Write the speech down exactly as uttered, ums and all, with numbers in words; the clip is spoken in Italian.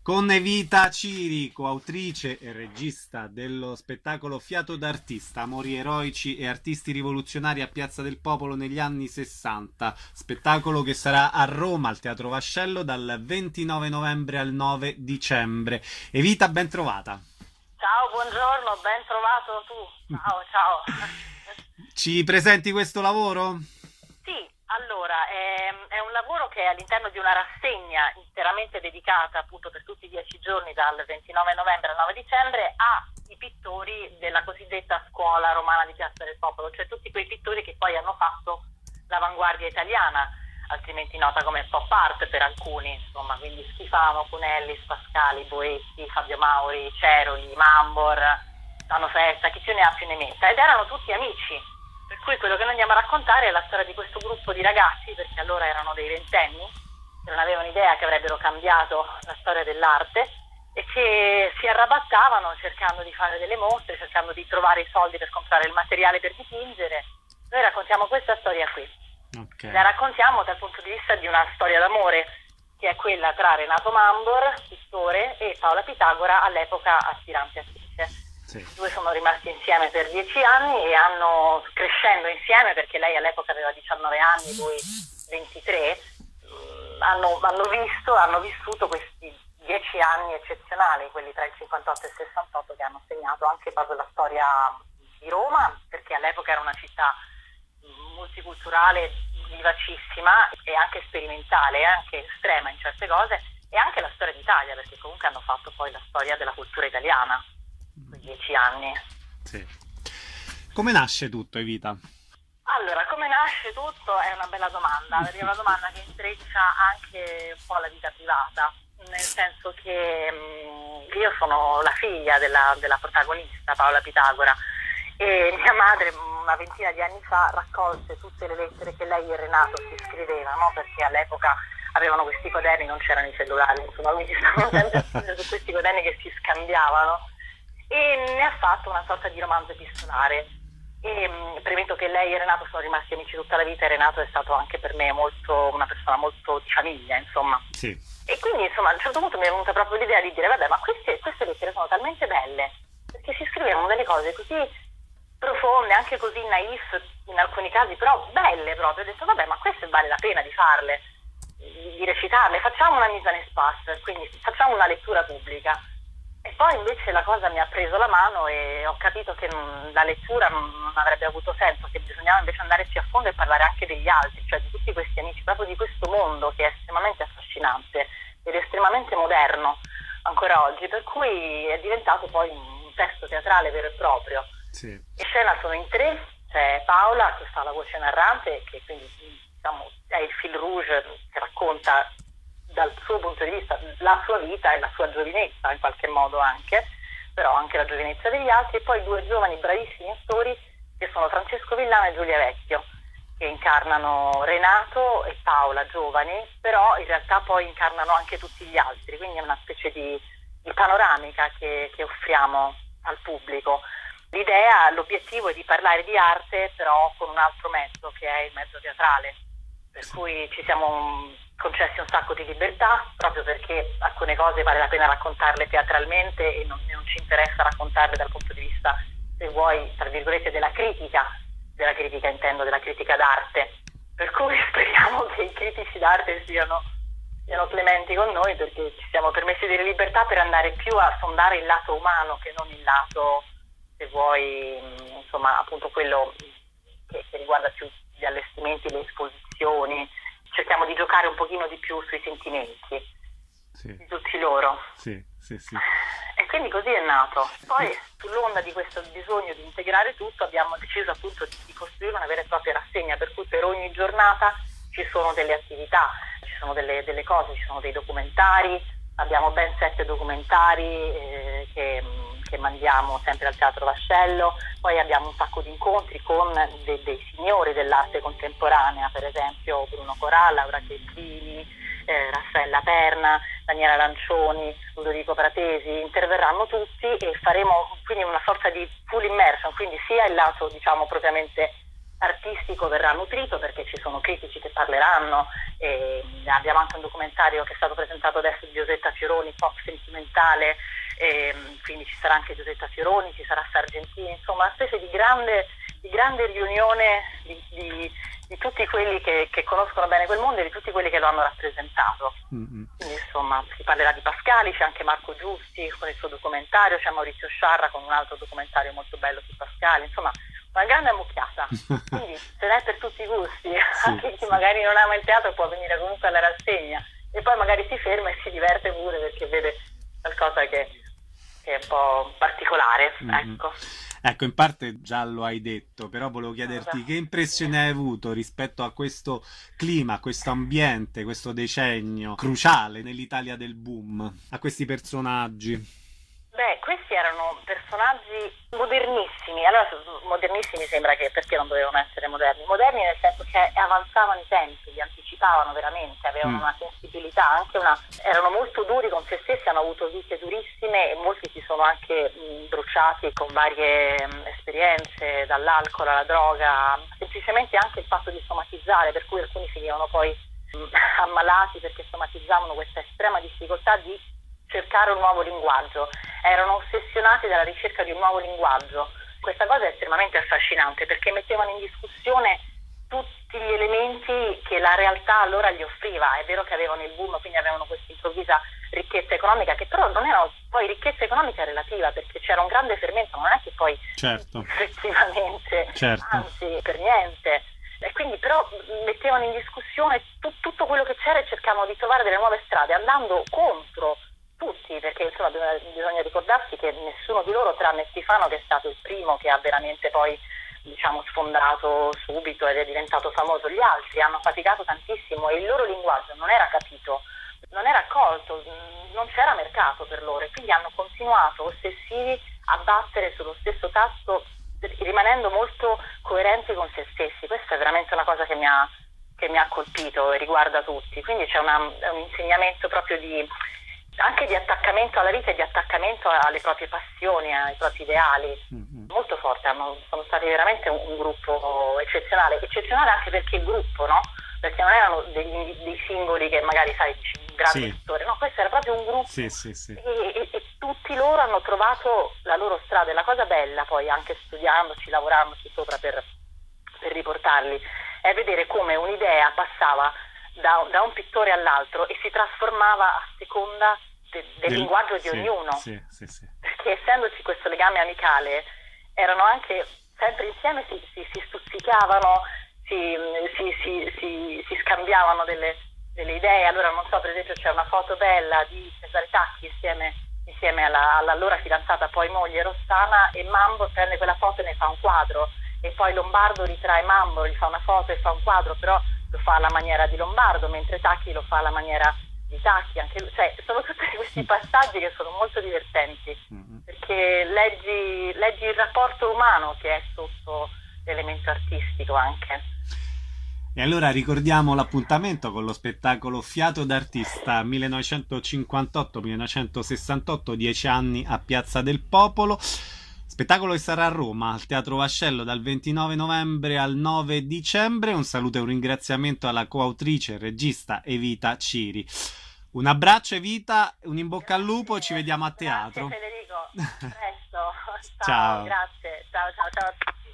Con Evita Cirico, autrice e regista dello spettacolo Fiato d'artista, amori eroici e artisti rivoluzionari a Piazza del Popolo negli anni sessanta, spettacolo che sarà a Roma al Teatro Vascello dal ventinove novembre al nove dicembre. Evita, ben trovata. Ciao, buongiorno, ben trovato tu. Ciao, ciao. Ci presenti questo lavoro? Sì, allora, è, è un lavoro che è all'interno di una rassegna interamente dedicata appunto per tutti i dieci giorni dal ventinove novembre al nove dicembre ai pittori della cosiddetta scuola romana di Piazza del Popolo, cioè tutti quei pittori che poi hanno fatto l'avanguardia italiana, altrimenti nota come pop art per alcuni, insomma, quindi Schifano, Cunelli, Pascali, Boetti, Fabio Mauri, Ceroli, Mambor, Tano Festa, chi più ne ha più ne metta, ed erano tutti amici. Per cui quello che noi andiamo a raccontare è la storia di questo gruppo di ragazzi, perché allora erano dei ventenni, che non avevano idea che avrebbero cambiato la storia dell'arte e che si arrabattavano cercando di fare delle mostre, cercando di trovare i soldi per comprare il materiale per dipingere. Noi raccontiamo questa storia qui. Okay. La raccontiamo dal punto di vista di una storia d'amore, che è quella tra Renato Mambor, pittore, e Paola Pitagora, all'epoca aspirante attrice. Sì. I due sono rimasti insieme per dieci anni e hanno, crescendo insieme, perché lei all'epoca aveva diciannove anni, lui ventitré, hanno, hanno visto, hanno vissuto questi dieci anni eccezionali, quelli tra il cinquantotto e il sessantotto, che hanno segnato anche proprio la storia di Roma, perché all'epoca era una città multiculturale, vivacissima e anche sperimentale, anche estrema in certe cose, e anche la storia d'Italia, perché comunque hanno fatto poi la storia della cultura italiana. Dieci anni. Sì. Come nasce tutto, Evita? Allora, come nasce tutto è una bella domanda, perché è una domanda che intreccia anche un po' la vita privata, nel senso che mh, io sono la figlia della, della protagonista, Paola Pitagora, e mia madre una ventina di anni fa raccolse tutte le lettere che lei e Renato si scrivevano, perché all'epoca avevano questi quaderni, non c'erano i cellulari, insomma, quindi stavano sempre su questi quaderni che si scambiavano, e ne ha fatto una sorta di romanzo epistolare. E mh, premetto che lei e Renato sono rimasti amici tutta la vita, e Renato è stato anche per me molto una persona molto di famiglia, insomma. Sì. E quindi, insomma, a un certo punto mi è venuta proprio l'idea di dire, vabbè, ma queste, queste lettere sono talmente belle, perché si scrivevano delle cose così profonde, anche così naif in alcuni casi, però belle proprio. Ho detto, vabbè, ma queste vale la pena di farle, di, di recitarle, facciamo una mise en espace, quindi facciamo una lettura pubblica. E poi invece la cosa mi ha preso la mano e ho capito che non, la lettura non avrebbe avuto senso, che bisognava invece andare più a fondo e parlare anche degli altri, cioè di tutti questi amici, proprio di questo mondo che è estremamente affascinante ed estremamente moderno ancora oggi, per cui è diventato poi un testo teatrale vero e proprio. Sì. In scena sono in tre, c'è Paola che fa la voce narrante, che quindi diciamo è il fil rouge che racconta dal suo punto di vista la sua vita e la sua giovinezza in qualche modo anche, però anche la giovinezza degli altri, e poi due giovani bravissimi attori che sono Francesco Villano e Giulia Vecchio, che incarnano Renato e Paola giovani, però in realtà poi incarnano anche tutti gli altri, quindi è una specie di, di panoramica che, che offriamo al pubblico. L'idea, l'obiettivo è di parlare di arte però con un altro mezzo, che è il mezzo teatrale, per cui ci siamo concessi un sacco di libertà, proprio perché alcune cose vale la pena raccontarle teatralmente e non, non ci interessa raccontarle dal punto di vista, se vuoi, tra virgolette, della critica, della critica intendo della critica d'arte, per cui speriamo che i critici d'arte siano, siano clementi con noi, perché ci siamo permessi delle libertà per andare più a sondare il lato umano che non il lato, se vuoi, insomma, appunto quello che, che riguarda più gli allestimenti, le esposizioni. Cerchiamo di giocare un pochino di più sui sentimenti, sì, di tutti loro. Sì, sì, sì. E quindi così è nato. Poi, sull'onda di questo bisogno di integrare tutto, abbiamo deciso appunto di, di costruire una vera e propria rassegna, per cui per ogni giornata ci sono delle attività, ci sono delle, delle cose, ci sono dei documentari, abbiamo ben sette documentari eh, che, che mandiamo sempre al Teatro Vascello, poi abbiamo un sacco di incontri con de, dei signori dell'arte contemporanea, per esempio Bruno Corà, Laura Chettini, eh, Raffaella Perna, Daniela Lancioni, Ludovico Pratesi, interverranno tutti e faremo quindi una sorta di full immersion, quindi sia il lato diciamo propriamente artistico verrà nutrito perché ci sono critici che parleranno, e abbiamo anche un documentario che è stato presentato adesso di Giusetta Fioroni, pop sentimentale, e quindi ci sarà anche Giusetta Fioroni, ci sarà Sargentini, insomma una specie di grande, di grande riunione di, di, di tutti quelli che, che conoscono bene quel mondo e di tutti quelli che lo hanno rappresentato. Mm-hmm. Quindi insomma si parlerà di Pascali, c'è anche Marco Giusti con il suo documentario, c'è Maurizio Sciarra con un altro documentario molto bello su Pascali, insomma una grande ammucchiata, quindi ce n'è per tutti i gusti, sì, anche chi sì. magari non ama il teatro può venire comunque alla rassegna e poi magari si ferma e si diverte pure perché vede qualcosa che, che è un po' particolare, mm-hmm. ecco. Ecco, in parte già lo hai detto, però volevo chiederti che impressione hai avuto rispetto a questo clima, questo ambiente, questo decennio cruciale nell'Italia del boom, a questi personaggi. Beh, questi erano personaggi modernissimi, allora modernissimi sembra che perché non dovevano essere moderni? Moderni nel senso che avanzavano i tempi, li anticipavano veramente, avevano mm. una sensibilità, anche una, erano molto duri con se stessi, hanno avuto vite durissime e molti si sono anche mh, bruciati con varie mh, esperienze, dall'alcol alla droga, semplicemente anche il fatto di somatizzare, per cui alcuni finivano poi mh, ammalati perché somatizzavano questa estrema difficoltà di cercare un nuovo linguaggio, erano ossessionati dalla ricerca di un nuovo linguaggio. Questa cosa è estremamente affascinante perché mettevano in discussione tutti gli elementi che la realtà allora gli offriva. È vero che avevano il boom, quindi avevano questa improvvisa ricchezza economica, che però non era poi ricchezza economica relativa, perché c'era un grande fermento, non è che poi certo. effettivamente, certo. anzi per niente. E quindi però mettevano in discussione tu, tutto quello che c'era e cercavano di trovare delle nuove strade, andando contro tutti, perché insomma bisogna, bisogna ricordarsi che nessuno di loro, tranne Schifano, che è stato il primo che ha veramente poi diciamo sfondato subito ed è diventato famoso, gli altri hanno faticato tantissimo e il loro linguaggio non era capito, non era accolto, non c'era mercato per loro e quindi hanno continuato ossessivi a battere sullo stesso tasto rimanendo molto coerenti con se stessi. Questa è veramente una cosa che mi ha, che mi ha colpito e riguarda tutti, quindi c'è una, un insegnamento proprio di anche di attaccamento alla vita e di attaccamento alle proprie passioni, ai propri ideali, mm-hmm. molto forte. Hanno, sono stati veramente un, un gruppo eccezionale, eccezionale anche perché il gruppo, no? Perché non erano degli, dei singoli che magari sai un grande sì. attore, no, questo era proprio un gruppo sì, sì, sì. E, e, e tutti loro hanno trovato la loro strada. E la cosa bella poi, anche studiandoci, lavorandoci sopra per, per riportarli, è vedere come un'idea passava Da, da un pittore all'altro e si trasformava a seconda de, del, del linguaggio di sì, ognuno, sì, sì, sì. perché essendoci questo legame amicale erano anche sempre insieme, si, si, si stuzzicavano, si, si, si, si, si scambiavano delle, delle idee. Allora non so, per esempio c'è una foto bella di Cesare Tacchi insieme, insieme alla, all'allora fidanzata poi moglie Rossana, e Mambo prende quella foto e ne fa un quadro, e poi Lombardo ritrae Mambo, gli fa una foto e fa un quadro, però lo fa alla maniera di Lombardo, mentre Tacchi lo fa alla maniera di Tacchi. Anche lui, cioè, sono tutti questi passaggi che sono molto divertenti, mm-hmm. perché leggi, leggi il rapporto umano che è sotto l'elemento artistico anche. E allora ricordiamo l'appuntamento con lo spettacolo Fiato d'Artista millenovecentocinquantotto millenovecentosessantotto, dieci anni a Piazza del Popolo. Spettacolo che sarà a Roma, al Teatro Vascello, dal ventinove novembre al nove dicembre. Un saluto e un ringraziamento alla coautrice e regista Evita Ciri. Un abbraccio Evita, un in bocca al lupo, ci vediamo a teatro. Grazie Federico, presto. Ciao, ciao. Grazie, ciao ciao ciao.